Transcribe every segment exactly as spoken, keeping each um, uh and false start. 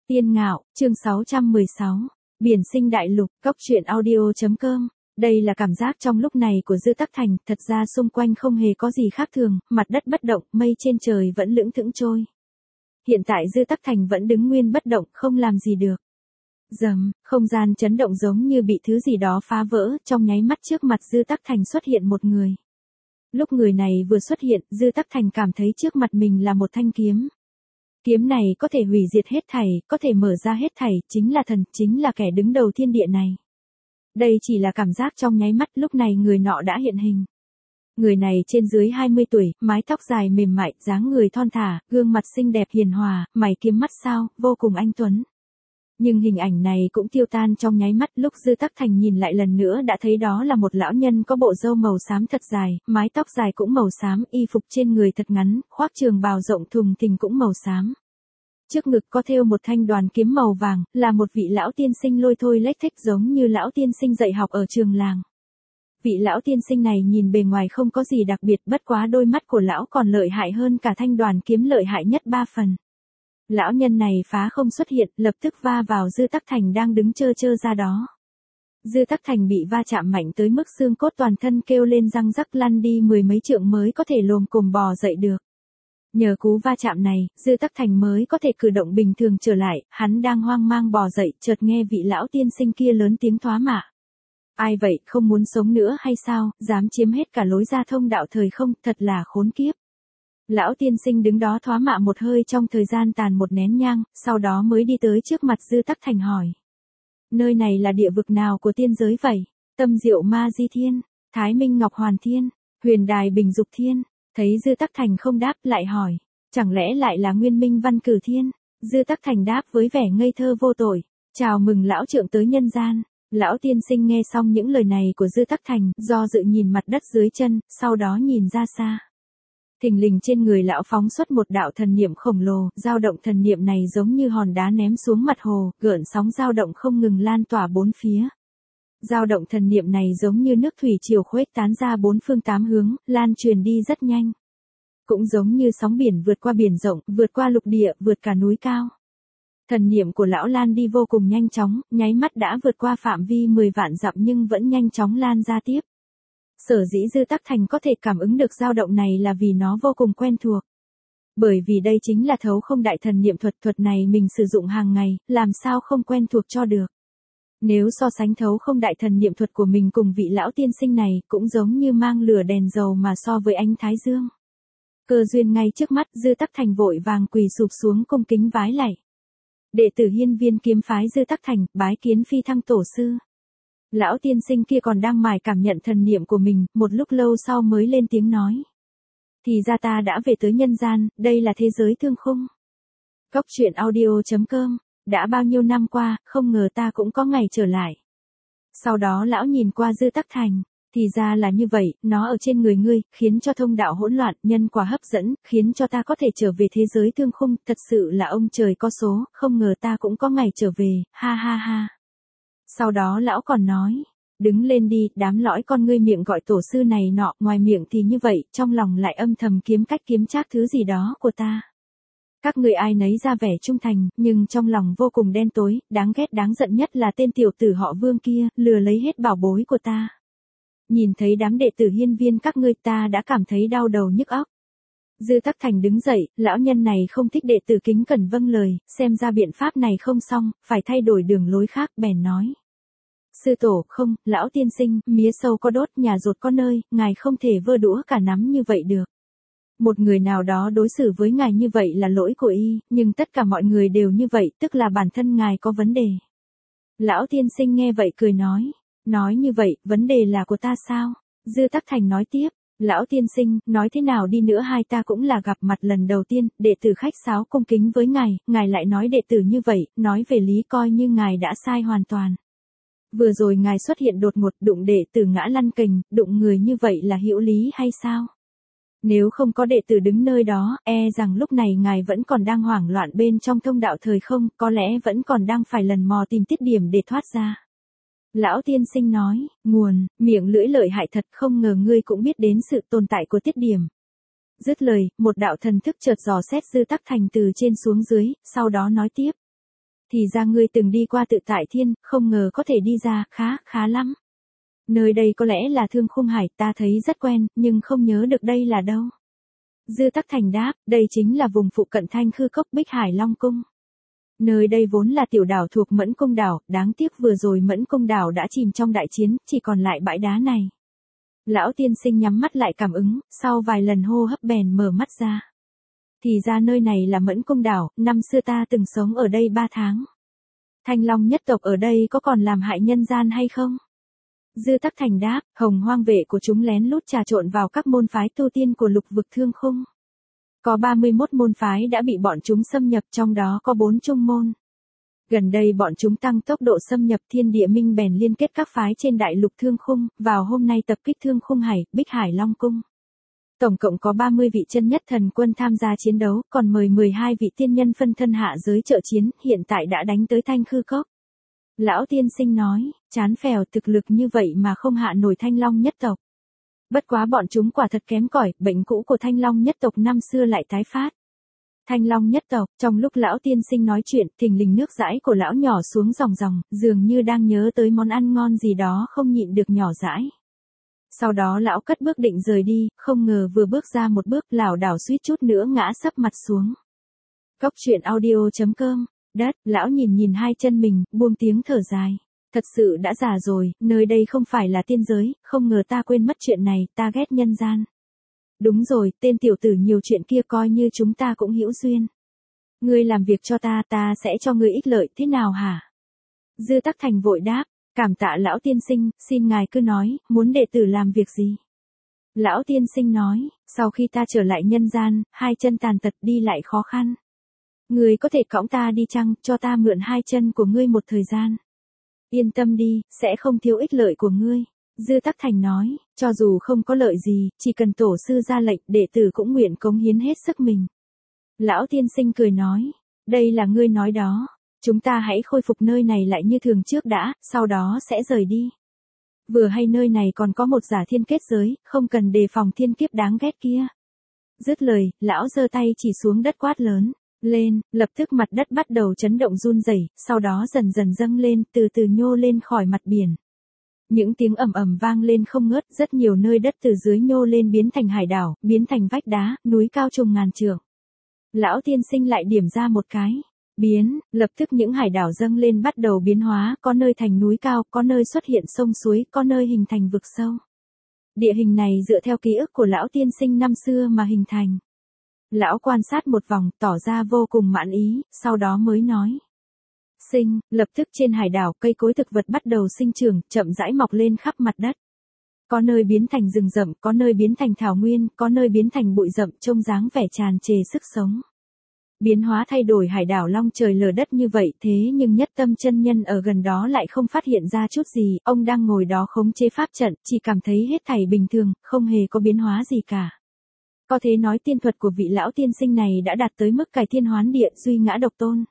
Tiên Ngạo, chương sáu trăm mười sáu. Biển sinh đại lục, cóc truyện audio.com. Đây là cảm giác trong lúc này của Dư Tắc Thành, thật ra xung quanh không hề có gì khác thường, mặt đất bất động, mây trên trời vẫn lững thững trôi. Hiện tại Dư Tắc Thành vẫn đứng nguyên bất động, không làm gì được. Rầm, không gian chấn động giống như bị thứ gì đó phá vỡ, trong nháy mắt trước mặt Dư Tắc Thành xuất hiện một người. Lúc người này vừa xuất hiện, Dư Tắc Thành cảm thấy trước mặt mình là một thanh kiếm. Kiếm này có thể hủy diệt hết thảy, có thể mở ra hết thảy, chính là thần, chính là kẻ đứng đầu thiên địa này. Đây chỉ là cảm giác trong nháy mắt, lúc này người nọ đã hiện hình. Người này trên dưới hai mươi tuổi, mái tóc dài mềm mại, dáng người thon thả, gương mặt xinh đẹp hiền hòa, mày kiếm mắt sao, vô cùng anh tuấn. Nhưng hình ảnh này cũng tiêu tan trong nháy mắt, lúc Dư Tắc Thành nhìn lại lần nữa đã thấy đó là một lão nhân có bộ râu màu xám thật dài, mái tóc dài cũng màu xám, y phục trên người thật ngắn, khoác trường bào rộng thùng thình cũng màu xám. Trước ngực có thêu một thanh đoàn kiếm màu vàng, là một vị lão tiên sinh lôi thôi lếch thếch giống như lão tiên sinh dạy học ở trường làng. Vị lão tiên sinh này nhìn bề ngoài không có gì đặc biệt, bất quá đôi mắt của lão còn lợi hại hơn cả thanh đoàn kiếm lợi hại nhất ba phần. Lão nhân này phá không xuất hiện, lập tức va vào Dư Tắc Thành đang đứng chơ chơ ra đó. Dư Tắc Thành bị va chạm mạnh tới mức xương cốt toàn thân kêu lên răng rắc, lăn đi mười mấy trượng mới có thể lồm cồm bò dậy được. Nhờ cú va chạm này, Dư Tắc Thành mới có thể cử động bình thường trở lại, hắn đang hoang mang bò dậy, chợt nghe vị lão tiên sinh kia lớn tiếng thoá mạ. Ai vậy, không muốn sống nữa hay sao, dám chiếm hết cả lối ra thông đạo thời không, thật là khốn kiếp. Lão tiên sinh đứng đó thoá mạ một hơi trong thời gian tàn một nén nhang, sau đó mới đi tới trước mặt Dư Tắc Thành hỏi. Nơi này là địa vực nào của tiên giới vậy? Tâm Diệu Ma Di Thiên, Thái Minh Ngọc Hoàn Thiên, Huyền Đài Bình Dục Thiên. Thấy Dư Tắc Thành không đáp lại hỏi. Chẳng lẽ lại là Nguyên Minh Văn Cử Thiên? Dư Tắc Thành đáp với vẻ ngây thơ vô tội. Chào mừng lão trượng tới nhân gian. Lão tiên sinh nghe xong những lời này của Dư Tắc Thành, do dự nhìn mặt đất dưới chân, sau đó nhìn ra xa. Thình lình trên người lão phóng xuất một đạo thần niệm khổng lồ, dao động thần niệm này giống như hòn đá ném xuống mặt hồ, gợn sóng dao động không ngừng lan tỏa bốn phía. Dao động thần niệm này giống như nước thủy triều khuếch tán ra bốn phương tám hướng, lan truyền đi rất nhanh. Cũng giống như sóng biển vượt qua biển rộng, vượt qua lục địa, vượt cả núi cao. Thần niệm của lão lan đi vô cùng nhanh chóng, nháy mắt đã vượt qua phạm vi mười vạn dặm nhưng vẫn nhanh chóng lan ra tiếp. Sở dĩ Dư Tắc Thành có thể cảm ứng được dao động này là vì nó vô cùng quen thuộc. Bởi vì đây chính là thấu không đại thần niệm thuật, thuật này mình sử dụng hàng ngày, làm sao không quen thuộc cho được. Nếu so sánh thấu không đại thần niệm thuật của mình cùng vị lão tiên sinh này, cũng giống như mang lửa đèn dầu mà so với ánh thái dương. Cơ duyên ngay trước mắt, Dư Tắc Thành vội vàng quỳ sụp xuống cung kính vái lạy. Đệ tử Hiên Viên kiếm phái Dư Tắc Thành, bái kiến phi thăng tổ sư. Lão tiên sinh kia còn đang mải cảm nhận thần niệm của mình, một lúc lâu sau mới lên tiếng nói. Thì ra ta đã về tới nhân gian, đây là thế giới thương khung. Cóc truyện audio.com, đã bao nhiêu năm qua, không ngờ ta cũng có ngày trở lại. Sau đó lão nhìn qua Dư Tắc Thành, thì ra là như vậy, nó ở trên người ngươi, khiến cho thông đạo hỗn loạn, nhân quả hấp dẫn, khiến cho ta có thể trở về thế giới thương khung, thật sự là ông trời có số, không ngờ ta cũng có ngày trở về, ha ha ha. Sau đó lão còn nói, đứng lên đi, đám lõi con ngươi miệng gọi tổ sư này nọ, ngoài miệng thì như vậy, trong lòng lại âm thầm kiếm cách kiếm trác thứ gì đó của ta. Các ngươi ai nấy ra vẻ trung thành, nhưng trong lòng vô cùng đen tối, đáng ghét đáng giận nhất là tên tiểu tử họ Vương kia, lừa lấy hết bảo bối của ta. Nhìn thấy đám đệ tử hiên viên các ngươi ta đã cảm thấy đau đầu nhức óc. Dư Tắc Thành đứng dậy, lão nhân này không thích đệ tử kính cẩn vâng lời, xem ra biện pháp này không xong, phải thay đổi đường lối khác, bèn nói. Sư tổ, không, lão tiên sinh, mía sâu có đốt, nhà rột có nơi, ngài không thể vơ đũa cả nắm như vậy được. Một người nào đó đối xử với ngài như vậy là lỗi của y, nhưng tất cả mọi người đều như vậy, tức là bản thân ngài có vấn đề. Lão tiên sinh nghe vậy cười nói, nói như vậy, vấn đề là của ta sao? Dư Tắc Thành nói tiếp, lão tiên sinh, nói thế nào đi nữa hai ta cũng là gặp mặt lần đầu tiên, đệ tử khách sáo cung kính với ngài, ngài lại nói đệ tử như vậy, nói về lý coi như ngài đã sai hoàn toàn. Vừa rồi ngài xuất hiện đột ngột, đụng đệ tử ngã lăn cành, đụng người như vậy là hữu lý hay sao? Nếu không có đệ tử đứng nơi đó, e rằng lúc này ngài vẫn còn đang hoảng loạn bên trong thông đạo thời không, có lẽ vẫn còn đang phải lần mò tìm tiết điểm để thoát ra. Lão tiên sinh nói, nguồn, miệng lưỡi lợi hại thật, không ngờ ngươi cũng biết đến sự tồn tại của tiết điểm. Dứt lời, một đạo thần thức chợt dò xét Dư Tắc Thành từ trên xuống dưới, sau đó nói tiếp. Thì ra ngươi từng đi qua Tự Tại Thiên, không ngờ có thể đi ra, khá, khá lắm. Nơi đây có lẽ là Thương Khung Hải, ta thấy rất quen, nhưng không nhớ được đây là đâu. Dư Tắc Thành đáp, đây chính là vùng phụ cận Thanh Khư Cốc Bích Hải Long Cung. Nơi đây vốn là tiểu đảo thuộc Mẫn Cung đảo, đáng tiếc vừa rồi Mẫn Cung đảo đã chìm trong đại chiến, chỉ còn lại bãi đá này. Lão tiên sinh nhắm mắt lại cảm ứng, sau vài lần hô hấp bèn mở mắt ra. Thì ra nơi này là Mẫn Cung đảo, năm xưa ta từng sống ở đây ba tháng. Thanh Long nhất tộc ở đây có còn làm hại nhân gian hay không? Dư Tắc Thành đáp, Hồng Hoang vệ của chúng lén lút trà trộn vào các môn phái tu tiên của lục vực Thương Khung. Có ba mươi mốt môn phái đã bị bọn chúng xâm nhập, trong đó có bốn trung môn. Gần đây bọn chúng tăng tốc độ xâm nhập, Thiên Địa Minh bèn liên kết các phái trên đại lục Thương Khung, vào hôm nay tập kích Thương Khung Hải, Bích Hải Long Cung. Tổng cộng có ba mươi vị chân nhất thần quân tham gia chiến đấu, còn mời mười hai vị tiên nhân phân thân hạ giới trợ chiến, hiện tại đã đánh tới Thanh Khư Cốc. Lão tiên sinh nói, chán phèo, thực lực như vậy mà không hạ nổi Thanh Long nhất tộc. Bất quá bọn chúng quả thật kém cỏi, bệnh cũ của Thanh Long nhất tộc năm xưa lại tái phát. Thanh Long nhất tộc, trong lúc lão tiên sinh nói chuyện, thình lình nước dãi của lão nhỏ xuống ròng ròng, dường như đang nhớ tới món ăn ngon gì đó không nhịn được nhỏ dãi. Sau đó lão cất bước định rời đi, không ngờ vừa bước ra một bước, lảo đảo suýt chút nữa ngã sấp mặt xuống. Cốc truyện audio chấm com, đất, lão nhìn nhìn hai chân mình, buông tiếng thở dài. Thật sự đã già rồi, nơi đây không phải là tiên giới, không ngờ ta quên mất chuyện này, ta ghét nhân gian. Đúng rồi, tên tiểu tử nhiều chuyện kia coi như chúng ta cũng hữu duyên. Ngươi làm việc cho ta, ta sẽ cho ngươi ích lợi, thế nào hả? Dư Tắc Thành vội đáp, cảm tạ lão tiên sinh, xin ngài cứ nói, muốn đệ tử làm việc gì? Lão tiên sinh nói, sau khi ta trở lại nhân gian, hai chân tàn tật đi lại khó khăn. Ngươi có thể cõng ta đi chăng, cho ta mượn hai chân của ngươi một thời gian. Yên tâm đi, sẽ không thiếu ích lợi của ngươi. Dư Tắc Thành nói, cho dù không có lợi gì, chỉ cần tổ sư ra lệnh, đệ tử cũng nguyện cống hiến hết sức mình. Lão tiên sinh cười nói, đây là ngươi nói đó, chúng ta hãy khôi phục nơi này lại như thường trước đã, sau đó sẽ rời đi. Vừa hay nơi này còn có một giả thiên kết giới, không cần đề phòng thiên kiếp đáng ghét kia. Dứt lời, lão giơ tay chỉ xuống đất quát lớn lên, lập tức mặt đất bắt đầu chấn động run rẩy, sau đó dần dần dâng lên, từ từ nhô lên khỏi mặt biển. Những tiếng ầm ầm vang lên không ngớt, rất nhiều nơi đất từ dưới nhô lên biến thành hải đảo, biến thành vách đá, núi cao trùng ngàn trượng. Lão tiên sinh lại điểm ra một cái, biến, lập tức những hải đảo dâng lên bắt đầu biến hóa, có nơi thành núi cao, có nơi xuất hiện sông suối, có nơi hình thành vực sâu. Địa hình này dựa theo ký ức của lão tiên sinh năm xưa mà hình thành. Lão quan sát một vòng, tỏ ra vô cùng mãn ý, sau đó mới nói. Sinh, lập tức trên hải đảo, cây cối thực vật bắt đầu sinh trưởng, chậm rãi mọc lên khắp mặt đất. Có nơi biến thành rừng rậm, có nơi biến thành thảo nguyên, có nơi biến thành bụi rậm, trông dáng vẻ tràn trề sức sống. Biến hóa thay đổi hải đảo long trời lở đất như vậy, thế nhưng Nhất Tâm chân nhân ở gần đó lại không phát hiện ra chút gì, ông đang ngồi đó khống chế pháp trận, chỉ cảm thấy hết thảy bình thường, không hề có biến hóa gì cả. Có thể nói tiên thuật của vị lão tiên sinh này đã đạt tới mức cải thiên hoán địa, duy ngã độc tôn.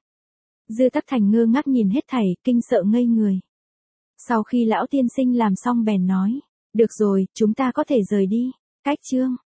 Dư Tắc Thành ngơ ngác nhìn hết thảy, kinh sợ ngây người. Sau khi lão tiên sinh làm xong bèn nói, được rồi, chúng ta có thể rời đi. Cách chương